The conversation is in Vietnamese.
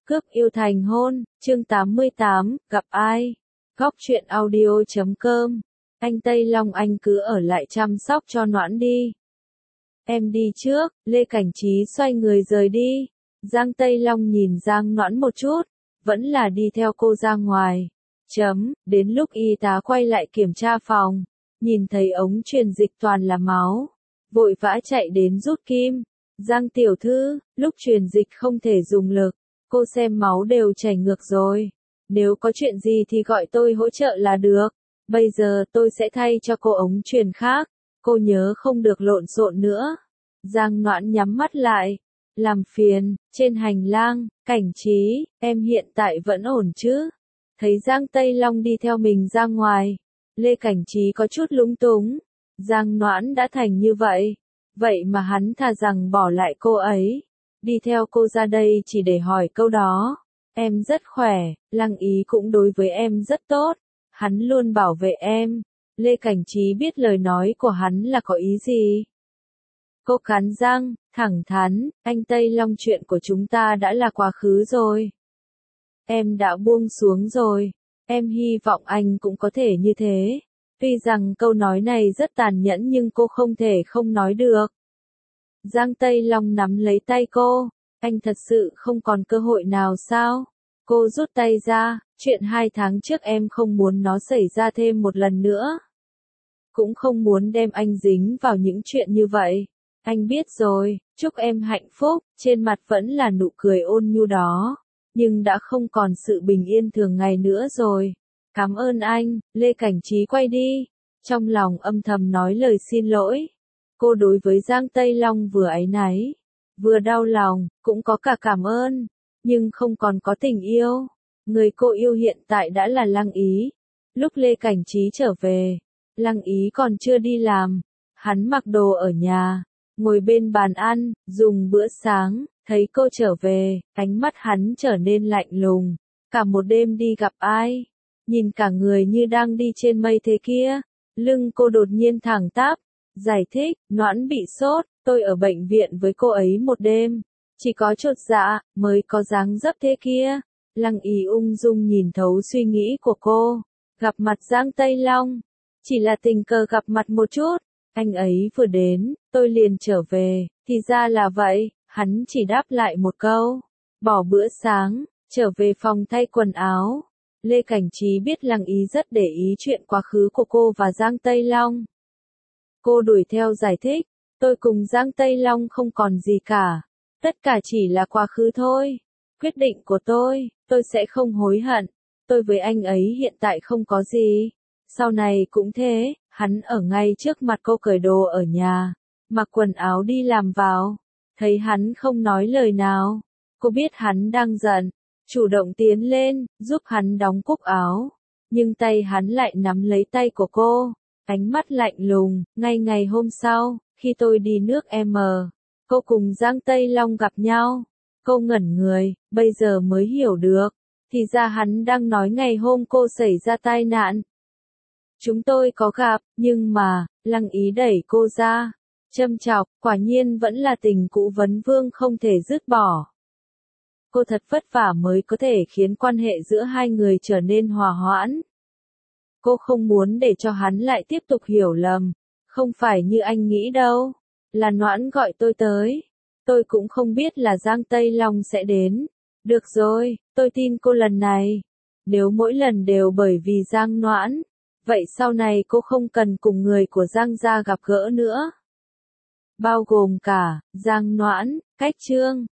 Cướp yêu thành hôn, chương 88, gặp ai? Góc truyện audio.com. Anh Tây Long anh cứ ở lại chăm sóc cho Noãn đi. Em đi trước, Lê Cảnh Trí xoay người rời đi. Giang Tây Long nhìn Giang Noãn một chút, vẫn là đi theo cô ra ngoài. Đến lúc y tá quay lại kiểm tra phòng, nhìn thấy ống truyền dịch toàn là máu, vội vã chạy đến rút kim. Giang tiểu thư, lúc truyền dịch không thể dùng lực, cô xem máu đều chảy ngược rồi. Nếu có chuyện gì thì gọi tôi hỗ trợ là được. Bây giờ tôi sẽ thay cho cô ống truyền khác. Cô nhớ không được lộn xộn nữa. Giang Noãn nhắm mắt lại. Làm phiền, trên hành lang, Cảnh Trí, em hiện tại vẫn ổn chứ? Thấy Giang Tây Long đi theo mình ra ngoài, Lê Cảnh Trí có chút lúng túng. Giang Noãn đã thành như vậy. Vậy mà hắn thà rằng bỏ lại cô ấy, đi theo cô ra đây chỉ để hỏi câu đó. Em rất khỏe, Lăng Ý cũng đối với em rất tốt. Hắn luôn bảo vệ em. Lê Cảnh Trí biết lời nói của hắn là có ý gì. Cô cắn răng, thẳng thắn, anh Tây Long chuyện của chúng ta đã là quá khứ rồi. Em đã buông xuống rồi. Em hy vọng anh cũng có thể như thế. Tuy rằng câu nói này rất tàn nhẫn nhưng cô không thể không nói được. Giang Tây Long nắm lấy tay cô. Anh thật sự không còn cơ hội nào sao? Cô rút tay ra, chuyện 2 tháng trước em không muốn nó xảy ra thêm một lần nữa. Cũng không muốn đem anh dính vào những chuyện như vậy. Anh biết rồi, chúc em hạnh phúc, trên mặt vẫn là nụ cười ôn nhu đó. Nhưng đã không còn sự bình yên thường ngày nữa rồi. Cảm ơn anh, Lê Cảnh Trí quay đi. Trong lòng âm thầm nói lời xin lỗi. Cô đối với Giang Tây Long vừa áy náy, vừa đau lòng, cũng có cả cảm ơn, nhưng không còn có tình yêu. Người cô yêu hiện tại đã là Lăng Ý. Lúc Lê Cảnh Trí trở về, Lăng Ý còn chưa đi làm. Hắn mặc đồ ở nhà, ngồi bên bàn ăn, dùng bữa sáng. Thấy cô trở về, ánh mắt hắn trở nên lạnh lùng. Cả một đêm đi gặp ai? Nhìn cả người như đang đi trên mây thế kia. Lưng cô đột nhiên thẳng tắp. Giải thích, Noãn bị sốt, tôi ở bệnh viện với cô ấy một đêm. Chỉ có chột dạ, mới có dáng dấp thế kia. Lăng Ý ung dung nhìn thấu suy nghĩ của cô. Gặp mặt Giang Tây Long. Chỉ là tình cờ gặp mặt một chút. Anh ấy vừa đến, tôi liền trở về. Thì ra là vậy, hắn chỉ đáp lại một câu. Bỏ bữa sáng, trở về phòng thay quần áo. Lê Cảnh Trí biết Lăng Ý rất để ý chuyện quá khứ của cô và Giang Tây Long. Cô đuổi theo giải thích, tôi cùng Giang Tây Long không còn gì cả. Tất cả chỉ là quá khứ thôi. Quyết định của tôi sẽ không hối hận. Tôi với anh ấy hiện tại không có gì. Sau này cũng thế, hắn ở ngay trước mặt cô cởi đồ ở nhà. Mặc quần áo đi làm vào. Thấy hắn không nói lời nào. Cô biết hắn đang giận. Chủ động tiến lên, giúp hắn đóng cúc áo. Nhưng tay hắn lại nắm lấy tay của cô. Ánh mắt lạnh lùng, ngay ngày hôm sau, khi tôi đi nước M, cô cùng Giang Tây Long gặp nhau. Cô ngẩn người, bây giờ mới hiểu được. Thì ra hắn đang nói ngày hôm cô xảy ra tai nạn. Chúng tôi có gặp, nhưng mà, Lăng Ý đẩy cô ra. Châm chọc, quả nhiên vẫn là tình cũ vấn vương không thể dứt bỏ. Cô thật vất vả mới có thể khiến quan hệ giữa hai người trở nên hòa hoãn. Cô không muốn để cho hắn lại tiếp tục hiểu lầm. Không phải như anh nghĩ đâu. Là Noãn gọi tôi tới. Tôi cũng không biết là Giang Tây Long sẽ đến. Được rồi, tôi tin cô lần này. Nếu mỗi lần đều bởi vì Giang Noãn, vậy sau này cô không cần cùng người của Giang gia gặp gỡ nữa. Bao gồm cả, Giang Noãn, Cách Trương.